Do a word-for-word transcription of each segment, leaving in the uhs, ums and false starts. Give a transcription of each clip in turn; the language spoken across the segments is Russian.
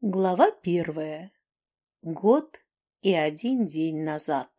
Глава первая. Год и один день назад.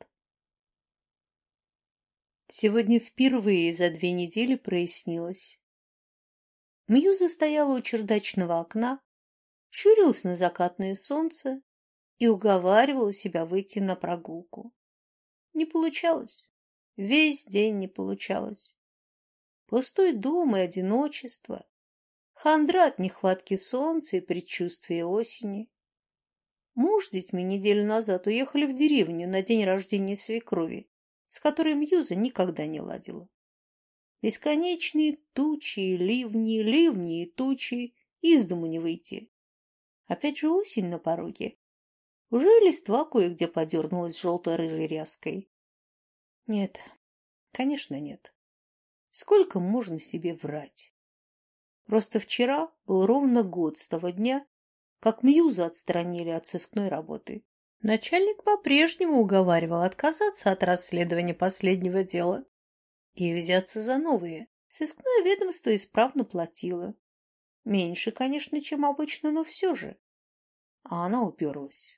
Сегодня впервые за две недели прояснилось. Мьюза стояла у чердачного окна, щурилась на закатное солнце и уговаривала себя выйти на прогулку. Не получалось. Весь день не получалось. Пустой дом и одиночество, хандра от нехватки солнца и предчувствия осени. Муж с детьми неделю назад уехали в деревню на день рождения свекрови, с которой Мьюза никогда не ладила. Бесконечные тучи и ливни, ливни и тучи, из дому не выйти. Опять же осень на пороге. Уже листва кое-где подернулась желто-рыжей ряской. Нет, конечно, нет. Сколько можно себе врать? Просто вчера был ровно год с того дня, как Мьюзу отстранили от сыскной работы. Начальник по-прежнему уговаривал отказаться от расследования последнего дела и взяться за новые. Сыскное ведомство исправно платило. Меньше, конечно, чем обычно, но все же. А она уперлась.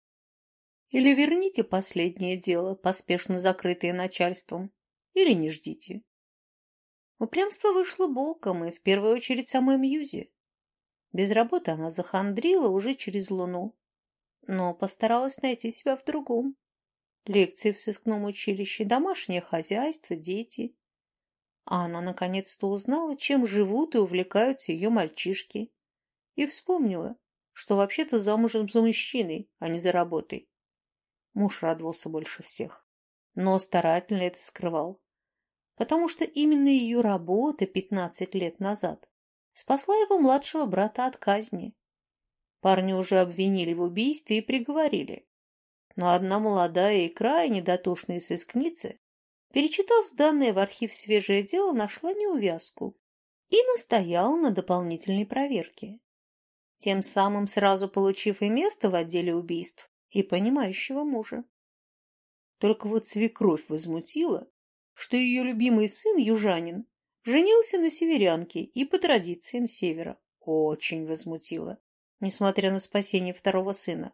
Или верните последнее дело, поспешно закрытое начальством, или не ждите. Упрямство вышло боком, и в первую очередь самой Мьюзе. Без работы она захандрила уже через луну, но постаралась найти себя в другом. Лекции в сыскном училище, домашнее хозяйство, дети. А она наконец-то узнала, чем живут и увлекаются ее мальчишки. И вспомнила, что вообще-то замужем за мужчиной, а не за работой. Муж радовался больше всех, но старательно это скрывал, потому что именно ее работа пятнадцать лет назад спасла его младшего брата от казни. Парня уже обвинили в убийстве и приговорили. Но одна молодая и крайне дотошная сыскница, перечитав сданное в архив свежее дело, нашла неувязку и настояла на дополнительной проверке. Тем самым сразу получив и место в отделе убийств, и понимающего мужа. Только вот свекровь возмутила, что ее любимый сын, южанин, женился на северянке и по традициям севера. Очень возмутила, несмотря на спасение второго сына.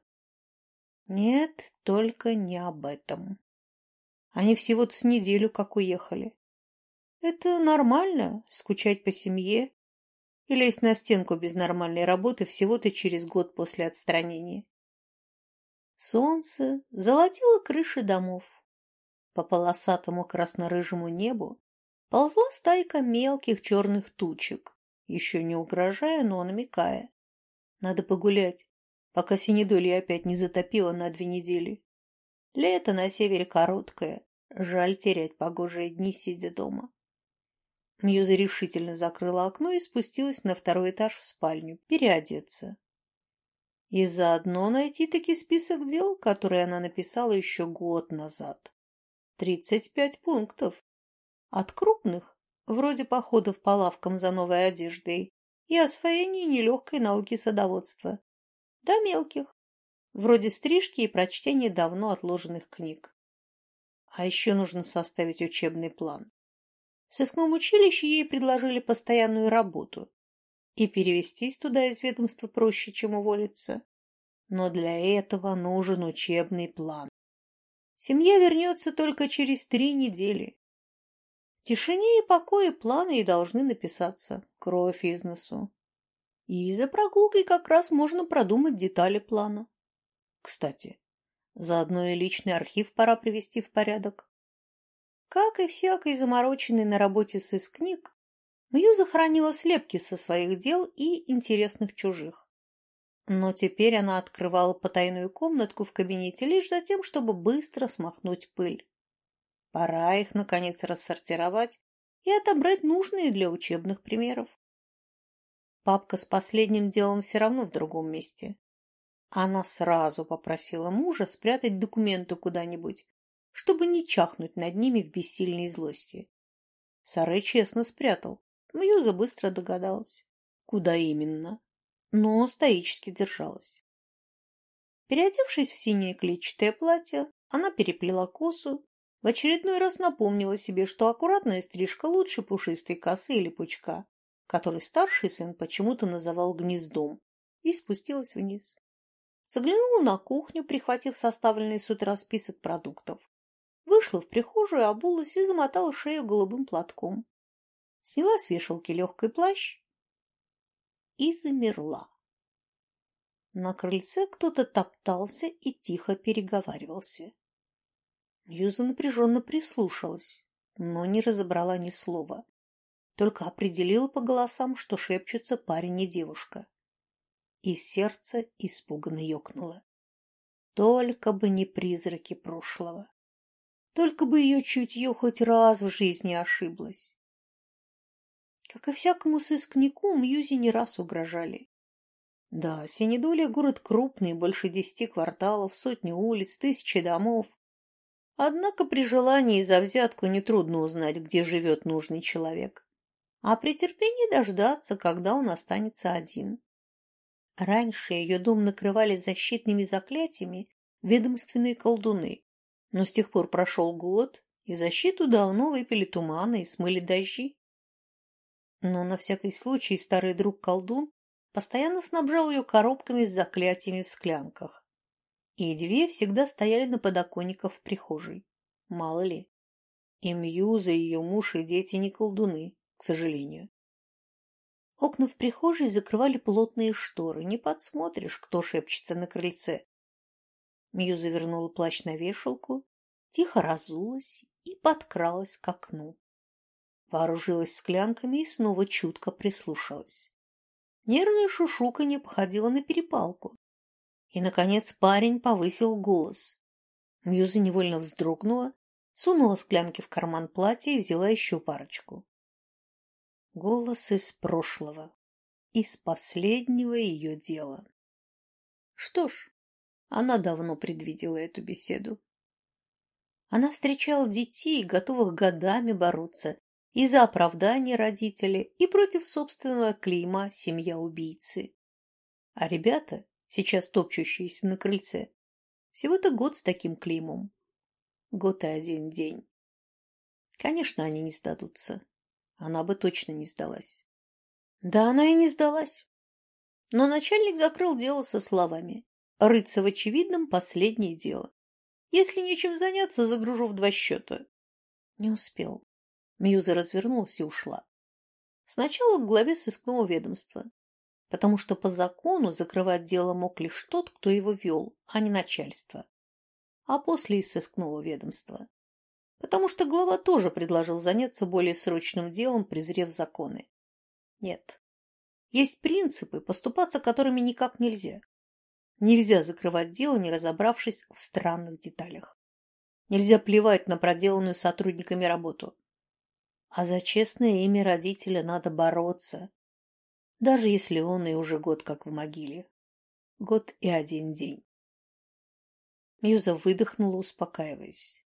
Нет, только не об этом. Они всего-то с неделю как уехали. Это нормально, скучать по семье и лезть на стенку без нормальной работы всего-то через год после отстранения. Солнце золотило крыши домов. По полосатому красно-рыжему небу ползла стайка мелких черных тучек, еще не угрожая, но намекая. Надо погулять, пока синедолье опять не затопило на две недели. Лето на севере короткое, жаль терять погожие дни, сидя дома. Мьюза решительно закрыла окно и спустилась на второй этаж в спальню, переодеться. И заодно найти-таки список дел, которые она написала еще год назад. Тридцать пять пунктов. От крупных, вроде походов по лавкам за новой одеждой и освоения нелегкой науки садоводства, до мелких, вроде стрижки и прочтения давно отложенных книг. А еще нужно составить учебный план. В сыскном училище ей предложили постоянную работу, и перевестись туда из ведомства проще, чем уволиться. Но для этого нужен учебный план. Семья вернется только через три недели. В тишине и покое планы и должны написаться, кровь из носу. И за прогулкой как раз можно продумать детали плана. Кстати, заодно и личный архив пора привести в порядок. Как и всякий замороченный на работе сыскник, Мьюза хранила слепки со своих дел и интересных чужих. Но теперь она открывала потайную комнатку в кабинете лишь за тем, чтобы быстро смахнуть пыль. Пора их, наконец, рассортировать и отобрать нужные для учебных примеров. Папка с последним делом все равно в другом месте. Она сразу попросила мужа спрятать документы куда-нибудь, чтобы не чахнуть над ними в бессильной злости. Сарэ честно спрятал. Мьюза быстро догадалась, куда именно, но стоически держалась. Переодевшись в синее клетчатое платье, она переплела косу, в очередной раз напомнила себе, что аккуратная стрижка лучше пушистой косы или пучка, который старший сын почему-то называл гнездом, и спустилась вниз. Заглянула на кухню, прихватив составленный с утра список продуктов. Вышла в прихожую, обулась и замотала шею голубым платком. Сняла с вешалки легкий плащ и замерла. На крыльце кто-то топтался и тихо переговаривался. Мьюза напряженно прислушалась, но не разобрала ни слова. Только определила по голосам, что шепчутся парень и девушка. И сердце испуганно ёкнуло. Только бы не призраки прошлого. Только бы ее чутье хоть раз в жизни ошиблось. Как и всякому сыскнику, Мьюзе не раз угрожали. Да, Синедолье — город крупный, больше десяти кварталов, сотни улиц, тысячи домов. Однако при желании за взятку нетрудно узнать, где живет нужный человек. А при терпении дождаться, когда он останется один. Раньше ее дом накрывали защитными заклятиями ведомственные колдуны. Но с тех пор прошел год, и защиту давно выпили туманы и смыли дожди. Но на всякий случай старый друг-колдун постоянно снабжал ее коробками с заклятиями в склянках. И две всегда стояли на подоконниках в прихожей. Мало ли. И Мьюза, ее муж и дети не колдуны, к сожалению. Окна в прихожей закрывали плотные шторы. Не подсмотришь, кто шепчется на крыльце. Мьюза вернула плащ на вешалку, тихо разулась и подкралась к окну. Вооружилась склянками и снова чутко прислушалась. Нервное шушуканье походило на перепалку. И, наконец, парень повысил голос. Мьюза невольно вздрогнула, сунула склянки в карман платья и взяла еще парочку. Голос из прошлого, из последнего ее дела. Что ж, она давно предвидела эту беседу. Она встречала детей, готовых годами бороться и за оправдание родителей, и против собственного клейма «семья убийцы». А ребята, сейчас топчущиеся на крыльце, всего-то год с таким клеймом. Год и один день. Конечно, они не сдадутся. Она бы точно не сдалась. Да, она и не сдалась. Но начальник закрыл дело со словами: «Рыться в очевидном — последнее дело. Если нечем заняться, загружу в два счета». Не успел. Мьюза развернулась и ушла. Сначала к главе сыскного ведомства, потому что по закону закрывать дело мог лишь тот, кто его вел, а не начальство. А после из сыскного ведомства, потому что глава тоже предложил заняться более срочным делом, презрев законы. Нет. Есть принципы, поступаться которыми никак нельзя. Нельзя закрывать дело, не разобравшись в странных деталях. Нельзя плевать на проделанную сотрудниками работу. А за честное имя родителя надо бороться, даже если он и уже год как в могиле. Год и один день. Мьюза выдохнула, успокаиваясь.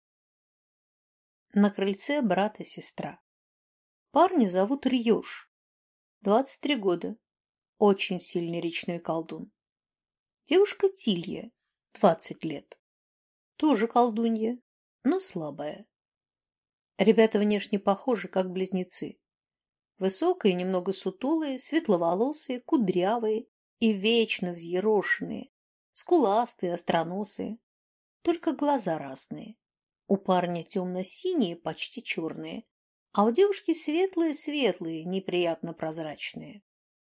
На крыльце брат и сестра. Парня зовут Рьёж. Двадцать три года. Очень сильный речной колдун. Девушка Тилья. Двадцать лет. Тоже колдунья, но слабая. Ребята внешне похожи, как близнецы. Высокие, немного сутулые, светловолосые, кудрявые и вечно взъерошенные, скуластые, остроносые. Только глаза разные. У парня темно-синие, почти черные, а у девушки светлые-светлые, неприятно прозрачные.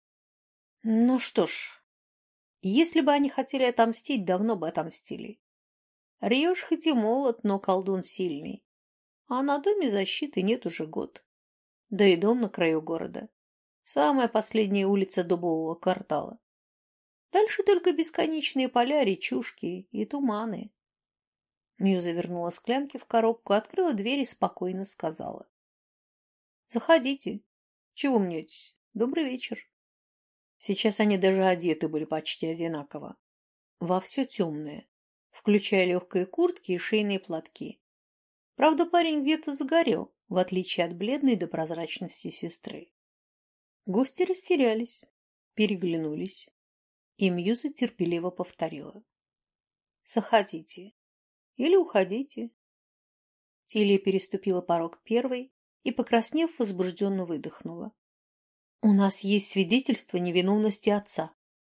Ну что ж, если бы они хотели отомстить, давно бы отомстили. Рьёж хоть и молод, но колдун сильный. А на доме защиты нет уже год. Да и дом на краю города. Самая последняя улица дубового квартала. Дальше только бесконечные поля, речушки и туманы. Мьюза вернула склянки в коробку, открыла дверь и спокойно сказала: «Заходите. Чего мнетесь? Добрый вечер». Сейчас они даже одеты были почти одинаково. Во все темное, включая легкие куртки и шейные платки. Правда, парень где-то загорел, в отличие от бледной до прозрачности сестры. Гости растерялись, переглянулись, и Мьюза терпеливо повторила: «Заходите. Или уходите». Тилья переступила порог первой и, покраснев, возбужденно выдохнула: «У нас есть свидетельство невиновности отца.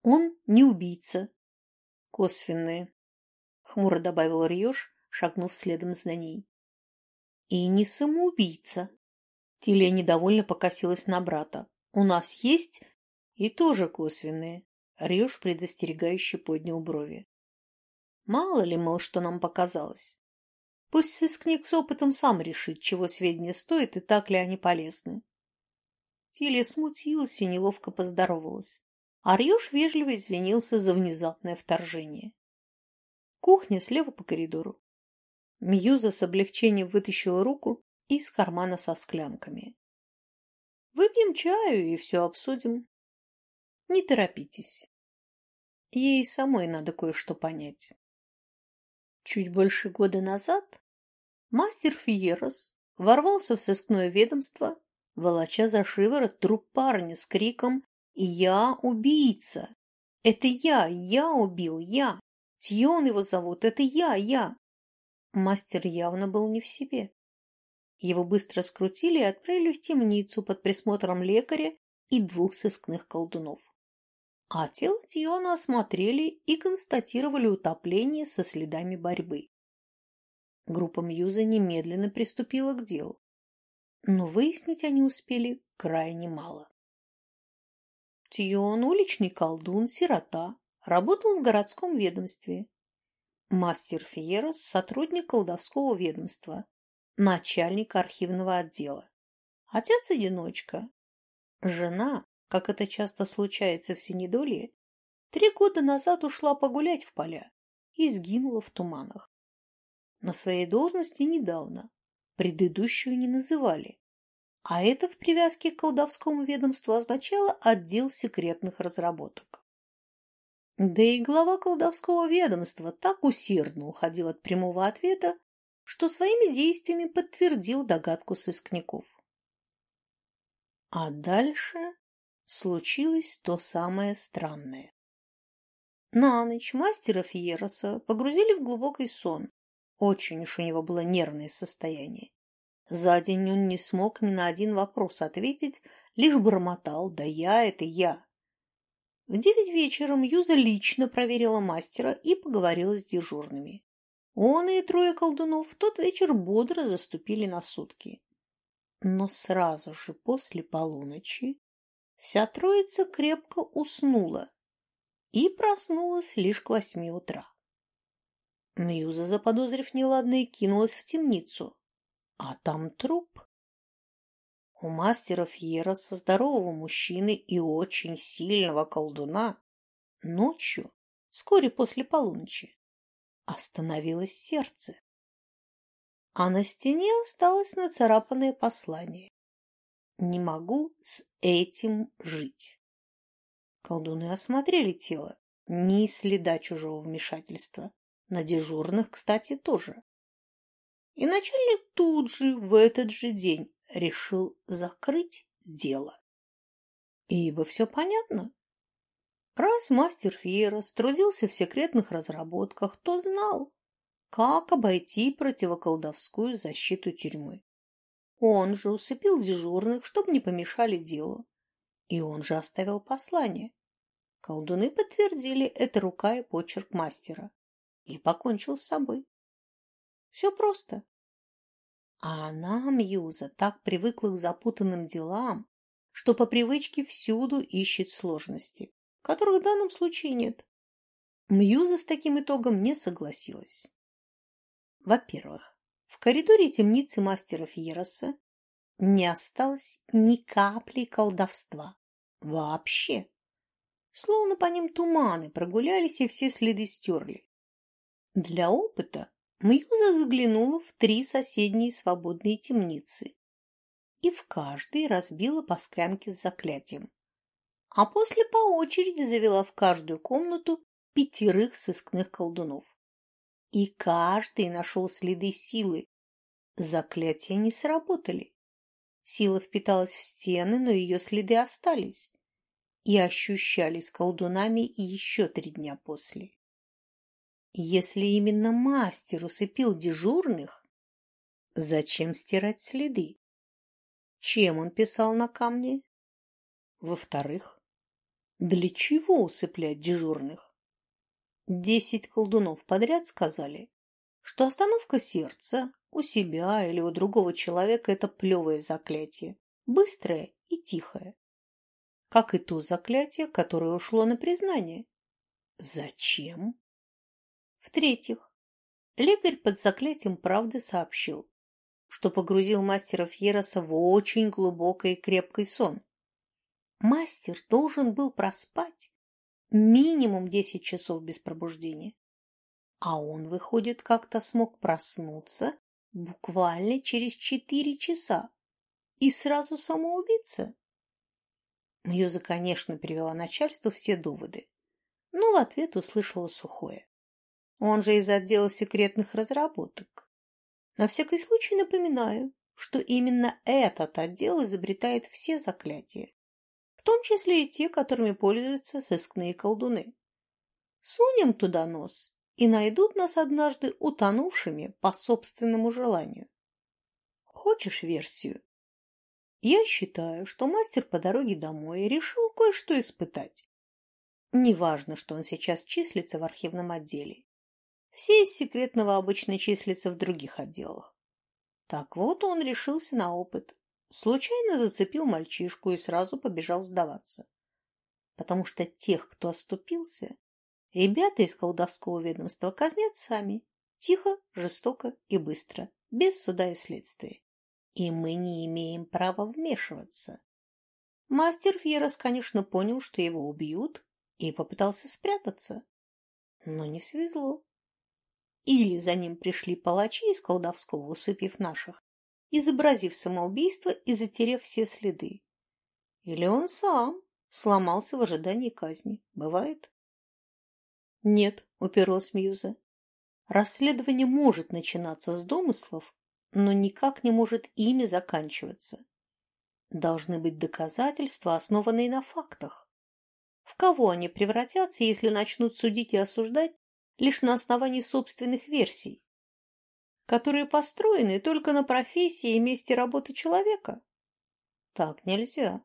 Он не убийца. Косвенные, хмуро добавил Рьёж, шагнув следом за ней. И не самоубийца. Тилия недовольно покосилась на брата. У нас есть и тоже косвенные. Рьёж предостерегающе поднял брови. Мало ли, мол, что нам показалось. Пусть сыскник с опытом сам решит, чего сведения стоят и так ли они полезны. Тилия смутилась и неловко поздоровалась. А Рьёж вежливо извинился за внезапное вторжение. Кухня слева по коридору. Мьюза с облегчением вытащила руку из кармана со склянками. Выпьем чаю и все обсудим. Не торопитесь. Ей самой надо кое-что понять. Чуть больше года назад мастер Фиерос ворвался в сыскное ведомство, волоча за шиворот труп парня с криком «Я убийца! Это я! Я убил! Я! Тьон его зовут! Это я! Я!» Мастер явно был не в себе. Его быстро скрутили и отправили в темницу под присмотром лекаря и двух сыскных колдунов. А тело Тьона осмотрели и констатировали утопление со следами борьбы. Группа Мьюза немедленно приступила к делу, но выяснить они успели крайне мало. Тьон, уличный колдун, сирота, работал в городском ведомстве. Мастер Фиерос – сотрудник колдовского ведомства, начальник архивного отдела. Отец-одиночка. Жена, как это часто случается в Синедолье, три года назад ушла погулять в поля и сгинула в туманах. На своей должности недавно, предыдущую не называли, а это в привязке к колдовскому ведомству означало отдел секретных разработок. Да и глава колдовского ведомства так усердно уходил от прямого ответа, что своими действиями подтвердил догадку сыскников. А дальше случилось то самое странное. На ночь мастера Фиероса погрузили в глубокий сон. Очень уж у него было нервное состояние. За день он не смог ни на один вопрос ответить, лишь бормотал: «Да я, это я». В девять вечера Мьюза лично проверила мастера и поговорила с дежурными. Он и трое колдунов в тот вечер бодро заступили на сутки. Но сразу же после полуночи вся троица крепко уснула и проснулась лишь к восьми утра. Мьюза, заподозрив неладное, кинулась в темницу, а там труп. У мастера Фьероса, здорового мужчины и очень сильного колдуна, ночью, вскоре после полуночи, остановилось сердце. А на стене осталось нацарапанное послание: «Не могу с этим жить». Колдуны осмотрели тело, ни следа чужого вмешательства. На дежурных, кстати, тоже. И начальник тут же, в этот же день, решил закрыть дело. Ибо все понятно. Раз мастер Фиерос трудился в секретных разработках, то знал, как обойти противоколдовскую защиту тюрьмы. Он же усыпил дежурных, чтобы не помешали делу. И он же оставил послание. Колдуны подтвердили это рука и почерк мастера. И покончил с собой. Все просто. А она, Мьюза, так привыкла к запутанным делам, что по привычке всюду ищет сложности, которых в данном случае нет. Мьюза с таким итогом не согласилась. Во-первых, в коридоре темницы мастера Фиероса не осталось ни капли колдовства. Вообще. Словно по ним туманы прогулялись и все следы стерли. Для опыта Мьюза заглянула в три соседние свободные темницы и в каждой разбила по склянке с заклятием, а после по очереди завела в каждую комнату пятерых сыскных колдунов. И каждый нашел следы силы. Заклятия не сработали. Сила впиталась в стены, но ее следы остались и ощущались колдунами и еще три дня после. Если именно мастер усыпил дежурных, зачем стирать следы? Чем он писал на камне? Во-вторых, Для чего усыплять дежурных? Десять колдунов подряд сказали, что остановка сердца у себя или у другого человека – это плевое заклятие, быстрое и тихое. Как и то заклятие, которое ушло на признание. Зачем? В-третьих, лекарь под заклятием правды сообщил, что погрузил мастера Фьероса в очень глубокий и крепкий сон. Мастер должен был проспать минимум десять часов без пробуждения. А он, выходит, как-то смог проснуться буквально через четыре часа и сразу самоубиться. Мьюза, конечно, перевела начальству все доводы, но в ответ услышала сухое. Он же из отдела секретных разработок. На всякий случай напоминаю, что именно этот отдел изобретает все заклятия, в том числе и те, которыми пользуются сыскные колдуны. Сунем туда нос, и найдут нас однажды утонувшими по собственному желанию. Хочешь версию? Я считаю, что мастер по дороге домой решил кое-что испытать. Неважно, что он сейчас числится в архивном отделе. Все из секретного обычно числятся в других отделах. Так вот, он решился на опыт. Случайно зацепил мальчишку и сразу побежал сдаваться. Потому что тех, кто оступился, ребята из колдовского ведомства казнят сами. Тихо, жестоко и быстро, без суда и следствия. И мы не имеем права вмешиваться. Мастер Фьерос, конечно, понял, что его убьют, и попытался спрятаться. Но не свезло. Или за ним пришли палачи из колдовского, усыпив наших, изобразив самоубийство и затерев все следы. Или он сам сломался в ожидании казни. Бывает? Нет, уперлась Мьюза. Расследование может начинаться с домыслов, но никак не может ими заканчиваться. Должны быть доказательства, основанные на фактах. В кого они превратятся, если начнут судить и осуждать лишь на основании собственных версий, которые построены только на профессии и месте работы человека? Так нельзя.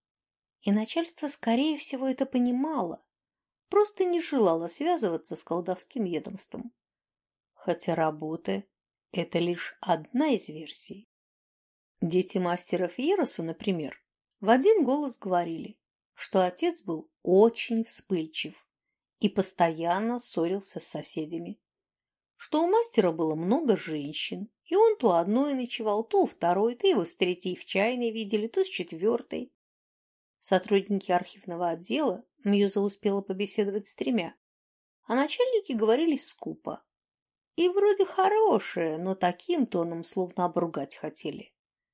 И начальство, скорее всего, это понимало, просто не желало связываться с колдовским ведомством. Хотя работа – это лишь одна из версий. Дети мастера Фьероса, например, в один голос говорили, что отец был очень вспыльчив и постоянно ссорился с соседями, что у мастера было много женщин, и он то одной ночевал, то у второй, то его с третьей в чайной видели, то с четвертой. Сотрудники архивного отдела, Мьюза успела побеседовать с тремя, а начальники говорили скупо. И вроде хорошие, но таким тоном словно обругать хотели.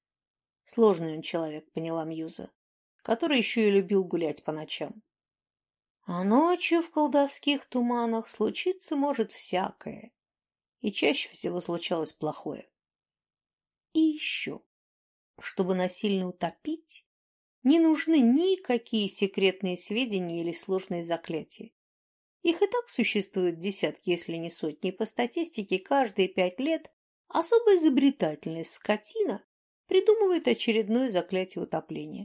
Сложный он человек, поняла Мьюза, который еще и любил гулять по ночам. А ночью в колдовских туманах случиться может всякое, и чаще всего случалось плохое. И еще, чтобы насильно утопить, не нужны никакие секретные сведения или сложные заклятия. Их и так существуют десятки, если не сотни, и по статистике каждые пять лет особо изобретательная скотина придумывает очередное заклятие утопления.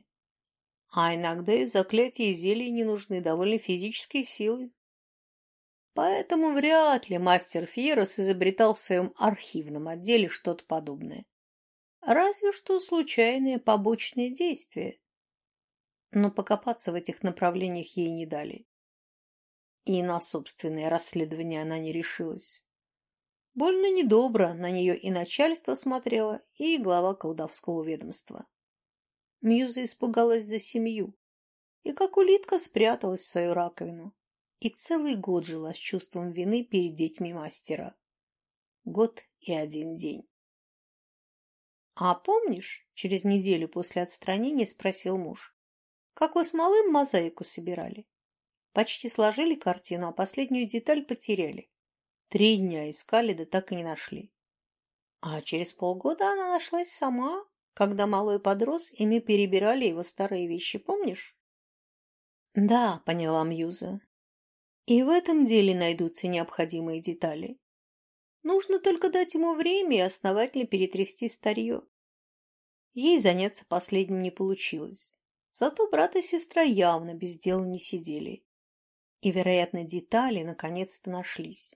А иногда и заклятия и зелья не нужны, довольно физической силы. Поэтому вряд ли мастер Фьерос изобретал в своем архивном отделе что-то подобное. Разве что случайные побочные действия. Но покопаться в этих направлениях ей не дали. И на собственное расследование она не решилась. Больно недобро на нее и начальство смотрело, и глава колдовского ведомства. Мьюза испугалась за семью и, как улитка, спряталась в свою раковину и целый год жила с чувством вины перед детьми мастера. Год и один день. «А помнишь, через неделю после отстранения спросил муж, как вы с малым мозаику собирали? Почти сложили картину, а последнюю деталь потеряли. Три дня искали, да так и не нашли. А через полгода она нашлась сама, когда малой подрос, и мы перебирали его старые вещи, помнишь?» «Да», — поняла Мьюза. «И в этом деле найдутся необходимые детали. Нужно только дать ему время и основательно перетрясти старье». Ей заняться последним не получилось. Зато брат и сестра явно без дела не сидели. И, вероятно, детали наконец-то нашлись.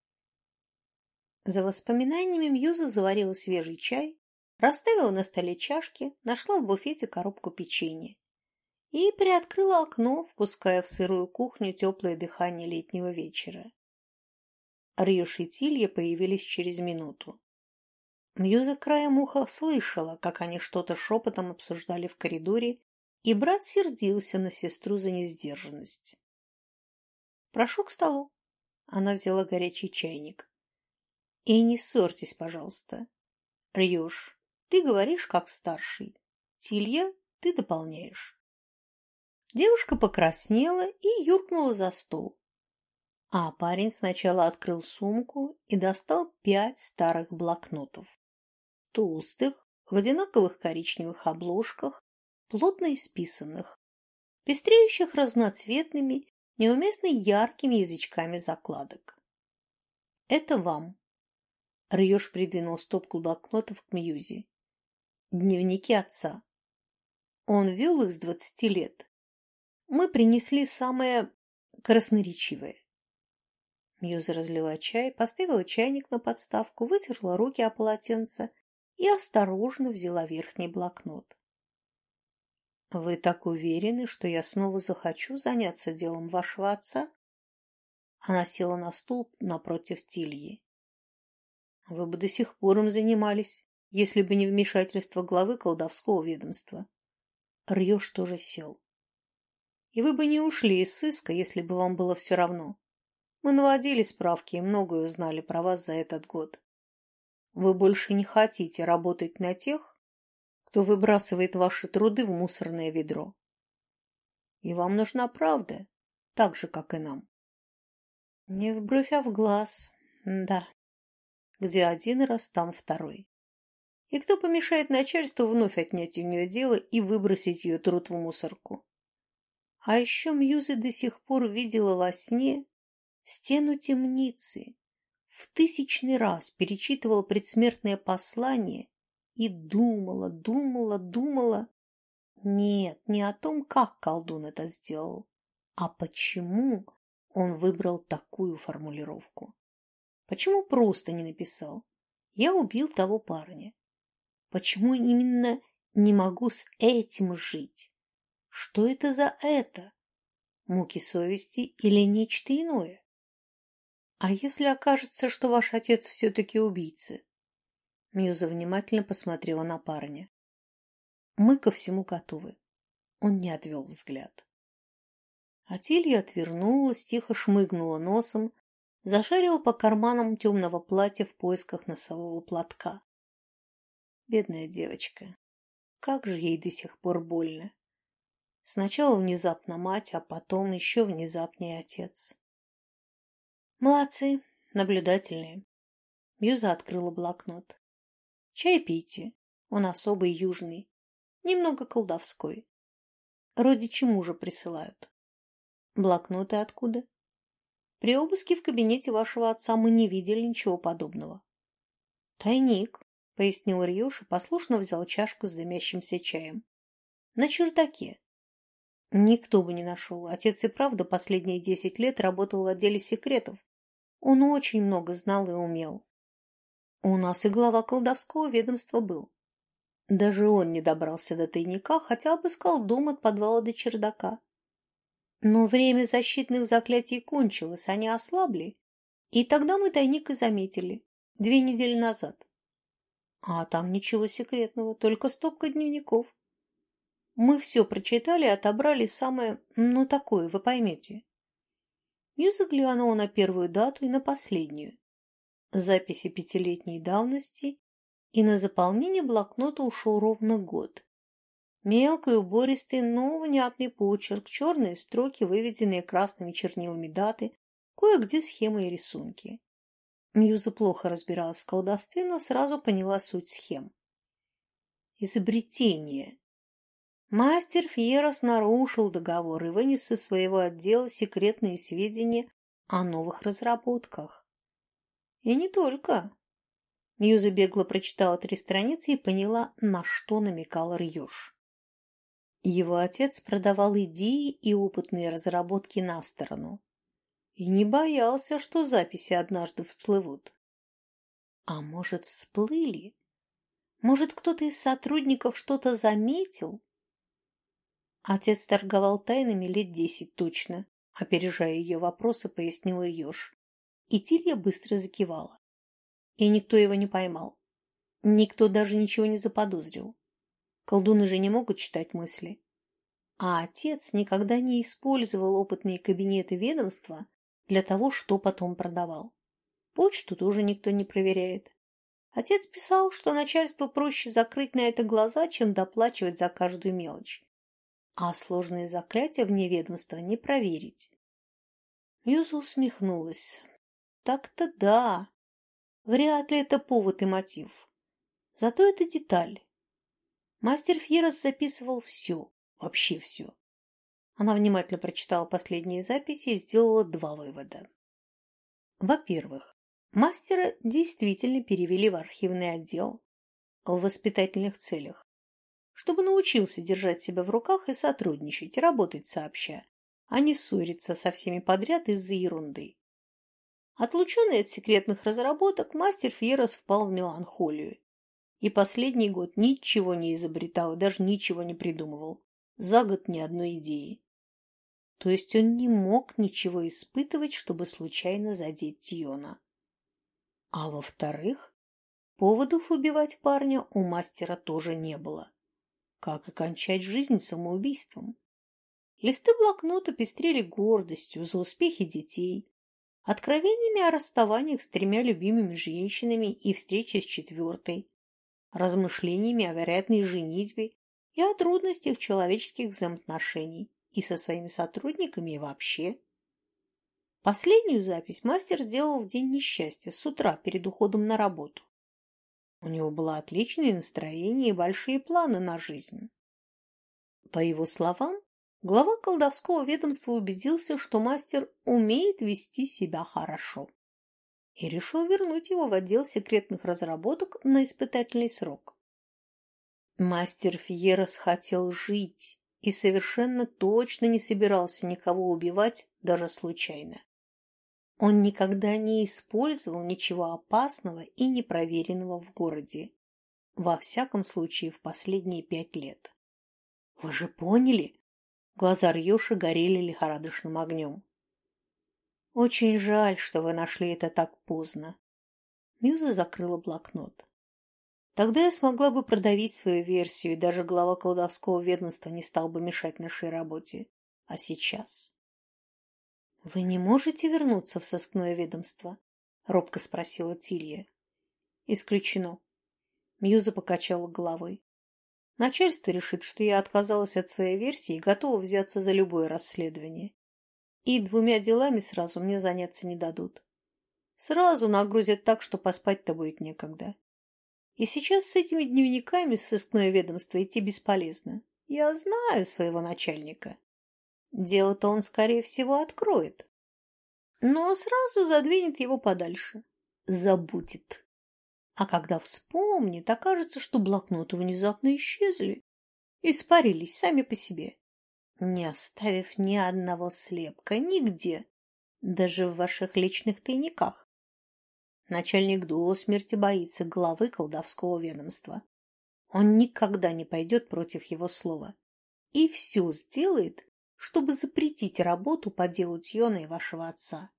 За воспоминаниями Мьюза заварила свежий чай, расставила на столе чашки, нашла в буфете коробку печенья и приоткрыла окно, впуская в сырую кухню теплое дыхание летнего вечера. Рьюш и Тилья появились через минуту. Мьюза краем уха слышала, как они что-то шепотом обсуждали в коридоре, и брат сердился на сестру за несдержанность. «Прошу к столу». Она взяла горячий чайник. «И не ссорьтесь, пожалуйста. Рьюш, ты говоришь как старший. Тилья, ты дополняешь». Девушка покраснела и юркнула за стол. А парень сначала открыл сумку и достал пять старых блокнотов. Толстых, в одинаковых коричневых обложках, плотно исписанных, пестреющих разноцветными, неуместно яркими язычками закладок. «Это вам». Рьюш придвинул стопку блокнотов к Мьюзе. «Дневники отца. Он вел их с двадцати лет. Мы принесли самое красноречивое». Мьюза разлила чай, поставила чайник на подставку, вытерла руки о полотенце и осторожно взяла верхний блокнот. «Вы так уверены, что я снова захочу заняться делом вашего отца?» Она села на стул напротив Тильи. «Вы бы до сих пор им занимались, если бы не вмешательство главы колдовского ведомства». Рьёш тоже сел. «И вы бы не ушли из сыска, если бы вам было все равно. Мы наводили справки и многое узнали про вас за этот год. Вы больше не хотите работать на тех, кто выбрасывает ваши труды в мусорное ведро. И вам нужна правда, так же, как и нам». Не в бровь, а в глаз, да. Где один раз, там второй. И кто помешает начальству вновь отнять у нее дело и выбросить ее труд в мусорку? А еще Мьюза до сих пор видела во сне стену темницы, в тысячный раз перечитывала предсмертное послание и думала, думала, думала. Нет, не о том, как колдун это сделал, а почему он выбрал такую формулировку. Почему просто не написал «Я убил того парня»? Почему именно не могу с этим жить? Что это за это? Муки совести или нечто иное? А если окажется, что ваш отец все-таки убийца? Мьюза внимательно посмотрела на парня. Мы ко всему готовы. Он не отвел взгляд. Атилья отвернулась, тихо шмыгнула носом, зашарила по карманам темного платья в поисках носового платка. Бедная девочка. Как же ей до сих пор больно. Сначала внезапно мать, а потом еще внезапнее отец. Молодцы, наблюдательные. Мьюза открыла блокнот. Чай пейте, он особый южный, немного колдовской. Родичи мужа присылают. Блокноты откуда? При обыске в кабинете вашего отца мы не видели ничего подобного. Тайник, пояснил Рьюш и послушно взял чашку с дымящимся чаем. На чердаке. Никто бы не нашел. Отец и правда последние десять лет работал в отделе секретов. Он очень много знал и умел. У нас и глава колдовского ведомства был. Даже он не добрался до тайника, хотя обыскал дом от подвала до чердака. Но время защитных заклятий кончилось, они ослабли, и тогда мы тайник и заметили, две недели назад. А там ничего секретного, только стопка дневников. Мы все прочитали и отобрали самое, ну такое, вы поймете. Мьюза глянула на первую дату и на последнюю. Записи пятилетней давности, и на заполнение блокнота ушел ровно год. Мелкий, убористый, но внятный почерк, черные строки, выведенные красными чернилами даты, кое-где схемы и рисунки. Мьюза плохо разбиралась в колдовстве, но сразу поняла суть схем. Изобретение. Мастер Фьерос нарушил договор и вынес из своего отдела секретные сведения о новых разработках. И не только. Мьюза бегло прочитала три страницы и поняла, на что намекал Рьюш. Его отец продавал идеи и опытные разработки на сторону и не боялся, что записи однажды всплывут. А может, всплыли? Может, кто-то из сотрудников что-то заметил? Отец торговал тайнами лет десять точно, опережая ее вопросы, пояснил Ирьёш. И Тилья быстро закивала. И никто его не поймал. Никто даже ничего не заподозрил. Колдуны же не могут читать мысли. А отец никогда не использовал опытные кабинеты ведомства для того, что потом продавал. Почту тоже никто не проверяет. Отец писал, что начальству проще закрыть на это глаза, чем доплачивать за каждую мелочь. А сложные заклятия вне ведомства не проверить. Мьюза усмехнулась. Так-то да. Вряд ли это повод и мотив. Зато это деталь. Мастер Фьерос записывал все, вообще все. Она внимательно прочитала последние записи и сделала два вывода. Во-первых, мастера действительно перевели в архивный отдел в воспитательных целях, чтобы научился держать себя в руках и сотрудничать, работать сообща, а не ссориться со всеми подряд из-за ерунды. Отлученный от секретных разработок, мастер Фьерос впал в меланхолию и последний год ничего не изобретал и даже ничего не придумывал. За год ни одной идеи. То есть он не мог ничего испытывать, чтобы случайно задеть Тиона. А во-вторых, поводов убивать парня у мастера тоже не было. Как и кончать жизнь самоубийством. Листы блокнота пестрели гордостью за успехи детей, откровениями о расставаниях с тремя любимыми женщинами и встрече с четвертой, размышлениями о вероятной женитьбе и о трудностях человеческих взаимоотношений и со своими сотрудниками и вообще. Последнюю запись мастер сделал в день несчастья, с утра, перед уходом на работу. У него было отличное настроение и большие планы на жизнь. По его словам, глава колдовского ведомства убедился, что мастер умеет вести себя хорошо, и решил вернуть его в отдел секретных разработок на испытательный срок. Мастер Фьерос хотел жить и совершенно точно не собирался никого убивать даже случайно. Он никогда не использовал ничего опасного и непроверенного в городе. Во всяком случае, в последние пять лет. Вы же поняли? Глаза Рьёши горели лихорадочным огнем. Очень жаль, что вы нашли это так поздно. Мьюза закрыла блокнот. Тогда я смогла бы продавить свою версию, и даже глава колдовского ведомства не стал бы мешать нашей работе. А сейчас? Вы не можете вернуться в сыскное ведомство? Робко спросила Тилья. Исключено. Мьюза покачала головой. Начальство решит, что я отказалась от своей версии и готова взяться за любое расследование. И двумя делами сразу мне заняться не дадут. Сразу нагрузят так, что поспать-то будет некогда. И сейчас с этими дневниками в сыскное ведомство идти бесполезно. Я знаю своего начальника. Дело-то он, скорее всего, откроет. Но сразу задвинет его подальше. Забудет. А когда вспомнит, окажется, что блокноты внезапно исчезли. Испарились сами по себе, не оставив ни одного слепка нигде, даже в ваших личных тайниках. Начальник до смерти боится главы колдовского ведомства. Он никогда не пойдет против его слова и все сделает, чтобы запретить работу по делу Тьона и вашего отца.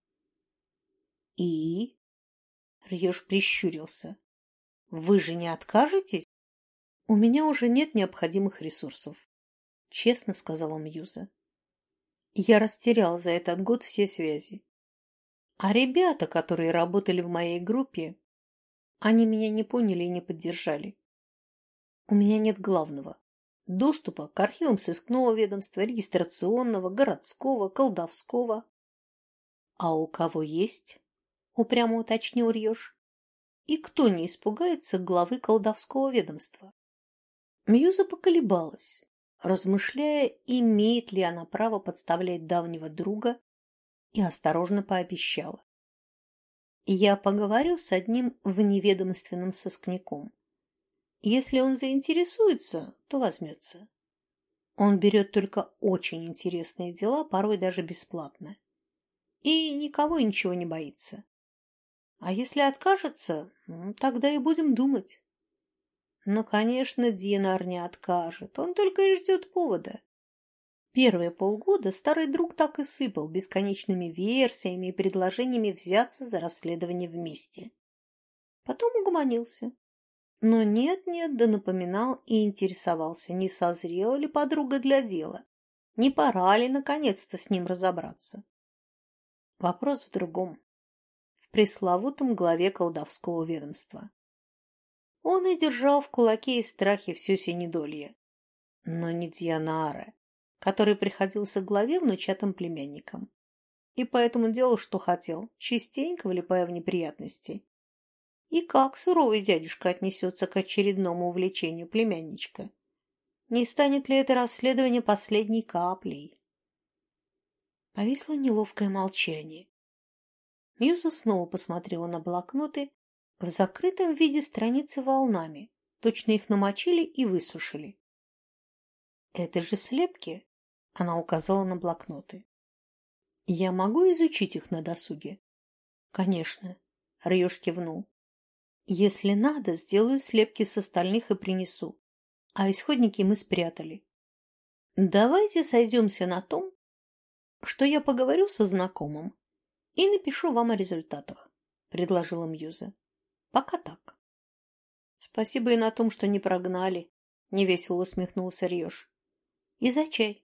И... Рьёш прищурился. Вы же не откажетесь? У меня уже нет необходимых ресурсов, честно сказала Мьюза. Я растерял за этот год все связи. А ребята, которые работали в моей группе, они меня не поняли и не поддержали. У меня нет главного – доступа к архивам сыскного ведомства, регистрационного, городского, колдовского. А у кого есть? Упрямо уточнил Рьёш. И кто не испугается главы колдовского ведомства? Мьюза поколебалась, размышляя, имеет ли она право подставлять давнего друга, и осторожно пообещала. Я поговорю с одним вневедомственным сыскняком. Если он заинтересуется, то возьмется. Он берет только очень интересные дела, порой даже бесплатно. И никого и ничего не боится. А если откажется, тогда и будем думать. Но, конечно, Динар не откажет, он только и ждет повода. Первые полгода старый друг так и сыпал бесконечными версиями и предложениями взяться за расследование вместе. Потом угомонился. Но нет-нет, да напоминал и интересовался, не созрела ли подруга для дела, не пора ли наконец-то с ним разобраться. Вопрос в другом, в пресловутом главе колдовского ведомства. Он и держал в кулаке и страхе все синедолье. Но не Дьянаре, который приходился главе внучатым племянником. И поэтому делал, что хотел, частенько влипая в неприятности. И как суровый дядюшка отнесется к очередному увлечению племянничка? Не станет ли это расследование последней каплей? Повисло неловкое молчание. Мьюза снова посмотрела на блокноты, в закрытом виде страницы волнами, точно их намочили и высушили. «Это же слепки», — она указала на блокноты. «Я могу изучить их на досуге?» «Конечно», — Рьёш кивнул. «Если надо, сделаю слепки с остальных и принесу, а исходники мы спрятали. Давайте сойдемся на том, что я поговорю со знакомым и напишу вам о результатах», — предложила Мьюза. «Пока так». «Спасибо и на том, что не прогнали», — невесело усмехнулся Рьёш. «И за чай».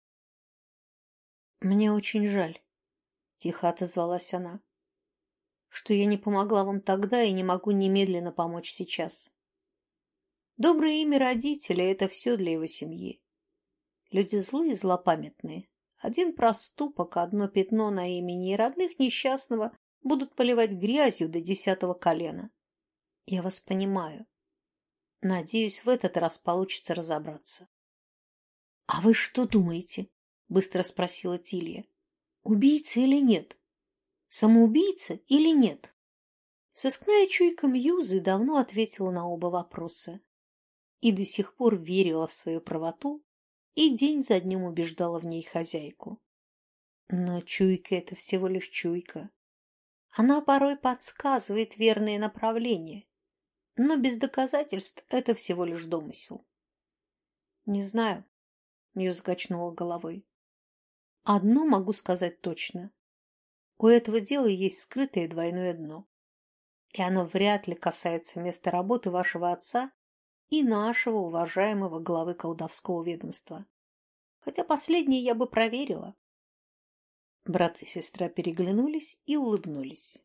«Мне очень жаль», — тихо отозвалась она, «что я не помогла вам тогда и не могу немедленно помочь сейчас. Доброе имя родителя — это все для его семьи. Люди злые и злопамятные. Один проступок, одно пятно на имени и родных несчастного будут поливать грязью до десятого колена. Я вас понимаю. Надеюсь, в этот раз получится разобраться». «А вы что думаете?» — быстро спросила Тилья. «Убийца или нет? Самоубийца или нет?» Сыскная чуйка Мьюзы давно ответила на оба вопроса и до сих пор верила в свою правоту и день за днем убеждала в ней хозяйку. Но чуйка — это всего лишь чуйка. Она порой подсказывает верное направление, но без доказательств это всего лишь домысел. «Не знаю», — Мьюза качнула головой. «Одно могу сказать точно. У этого дела есть скрытое двойное дно, и оно вряд ли касается места работы вашего отца и нашего уважаемого главы колдовского ведомства. Хотя последнее я бы проверила». Брат и сестра переглянулись и улыбнулись.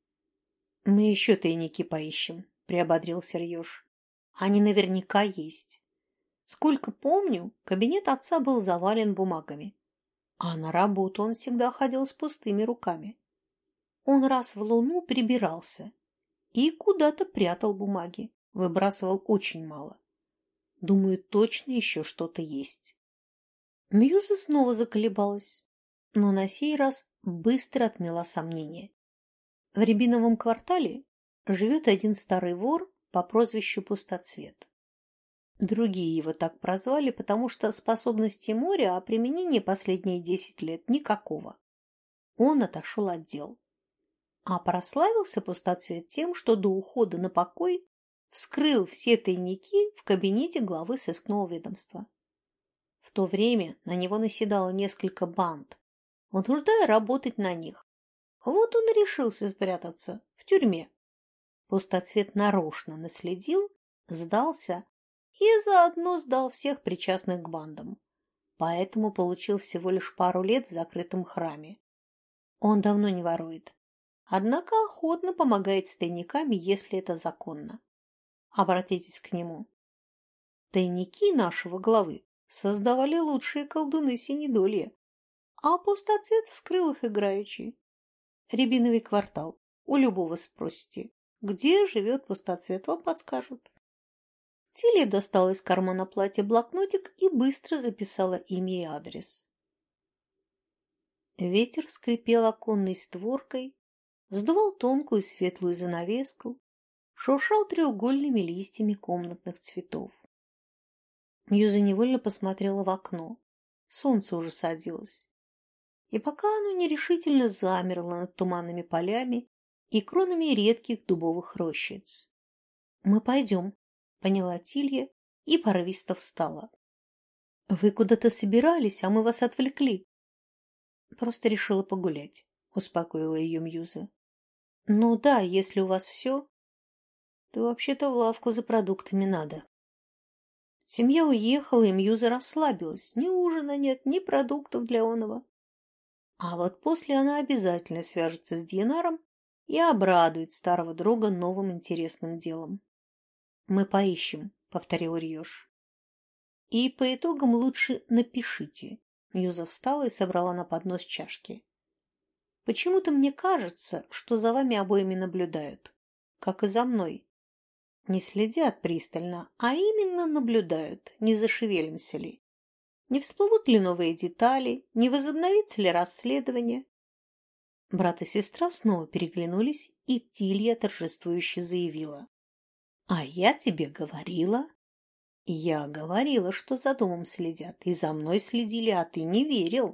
«Мы еще тайники поищем», — приободрился Рьёш. «Они наверняка есть. Сколько помню, кабинет отца был завален бумагами, а на работу он всегда ходил с пустыми руками. Он раз в луну прибирался и куда-то прятал бумаги, выбрасывал очень мало. Думаю, точно еще что-то есть». Мьюза снова заколебалась, но на сей раз быстро отмела сомнения. В Рябиновом квартале живет один старый вор по прозвищу Пустоцвет. Другие его так прозвали, потому что способностей моря, а применения последние десять лет никакого. Он отошел от дел. А прославился Пустоцвет тем, что до ухода на покой вскрыл все тайники в кабинете главы сыскного ведомства. В то время на него наседало несколько банд, вынуждая работать на них. Вот он и решился спрятаться в тюрьме. Пустоцвет нарочно наследил, сдался и заодно сдал всех причастных к бандам. Поэтому получил всего лишь пару лет в закрытом храме. Он давно не ворует, однако охотно помогает с тайниками, если это законно. Обратитесь к нему. Тайники нашего главы создавали лучшие колдуны Синедолья, а Пустоцвет вскрыл их играючи. Рябиновый квартал. У любого спросите, где живет Пустоцвет, вам подскажут. Тилья достала из кармана платья блокнотик и быстро записала имя и адрес. Ветер скрипел оконной створкой, вздувал тонкую светлую занавеску, шуршал треугольными листьями комнатных цветов. Мьюза невольно посмотрела в окно. Солнце уже садилось. И пока оно нерешительно замерло над туманными полями и кронами редких дубовых рощиц. «Мы пойдем», — поняла Тилья и порывисто встала. «Вы куда-то собирались, а мы вас отвлекли». «Просто решила погулять», — успокоила ее Мьюза. «Ну да, если у вас все, то вообще-то в лавку за продуктами надо». Семья уехала, и Мьюза расслабилась. Ни ужина нет, ни продуктов для оного. А вот после она обязательно свяжется с Дьенаром и обрадует старого друга новым интересным делом. «Мы поищем», — повторил Риош. «И по итогам лучше напишите». Мьюза встала и собрала на поднос чашки. «Почему-то мне кажется, что за вами обоими наблюдают, как и за мной. Не следят пристально, а именно наблюдают, не зашевелимся ли. Не всплывут ли новые детали, не возобновится ли расследование?» Брат и сестра снова переглянулись, и Тилья торжествующе заявила. «А я тебе говорила». «Я говорила, что за домом следят, и за мной следили, а ты не верил».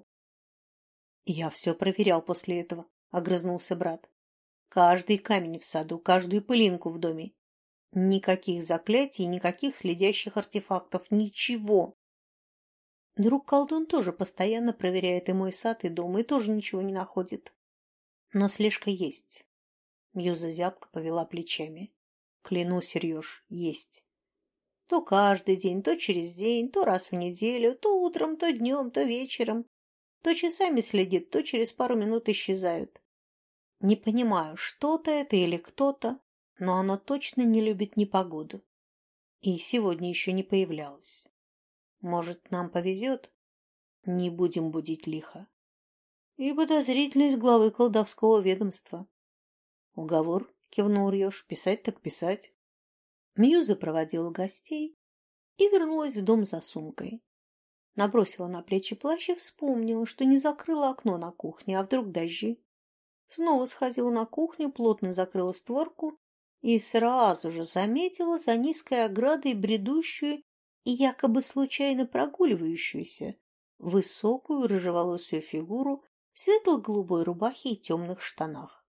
«Я все проверял после этого», — огрызнулся брат. «Каждый камень в саду, каждую пылинку в доме. Никаких заклятий, никаких следящих артефактов, ничего». Друг-колдун тоже постоянно проверяет и мой сад, и дом, и тоже ничего не находит. Но слежка есть. Мьюза зябко повела плечами. Клянусь, Сереж, есть. То каждый день, то через день, то раз в неделю, то утром, то днем, то вечером. То часами следит, то через пару минут исчезают. Не понимаю, что-то это или кто-то, но оно точно не любит непогоду. И сегодня еще не появлялось. Может, нам повезет? Не будем будить лихо. И подозрительность главы колдовского ведомства. Уговор, кивнул Рьёш, писать так писать. Мьюза проводила гостей и вернулась в дом за сумкой. Набросила на плечи плащ и вспомнила, что не закрыла окно на кухне, а вдруг дожди. Снова сходила на кухню, плотно закрыла створку и сразу же заметила за низкой оградой бредущую и якобы случайно прогуливающуюся высокую рыжеволосую фигуру в светло-голубой рубахе и темных штанах.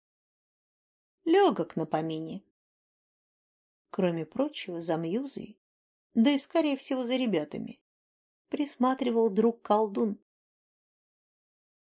Легок на помине. Кроме прочего, за Мьюзой, да и, скорее всего, за ребятами, присматривал друг-колдун.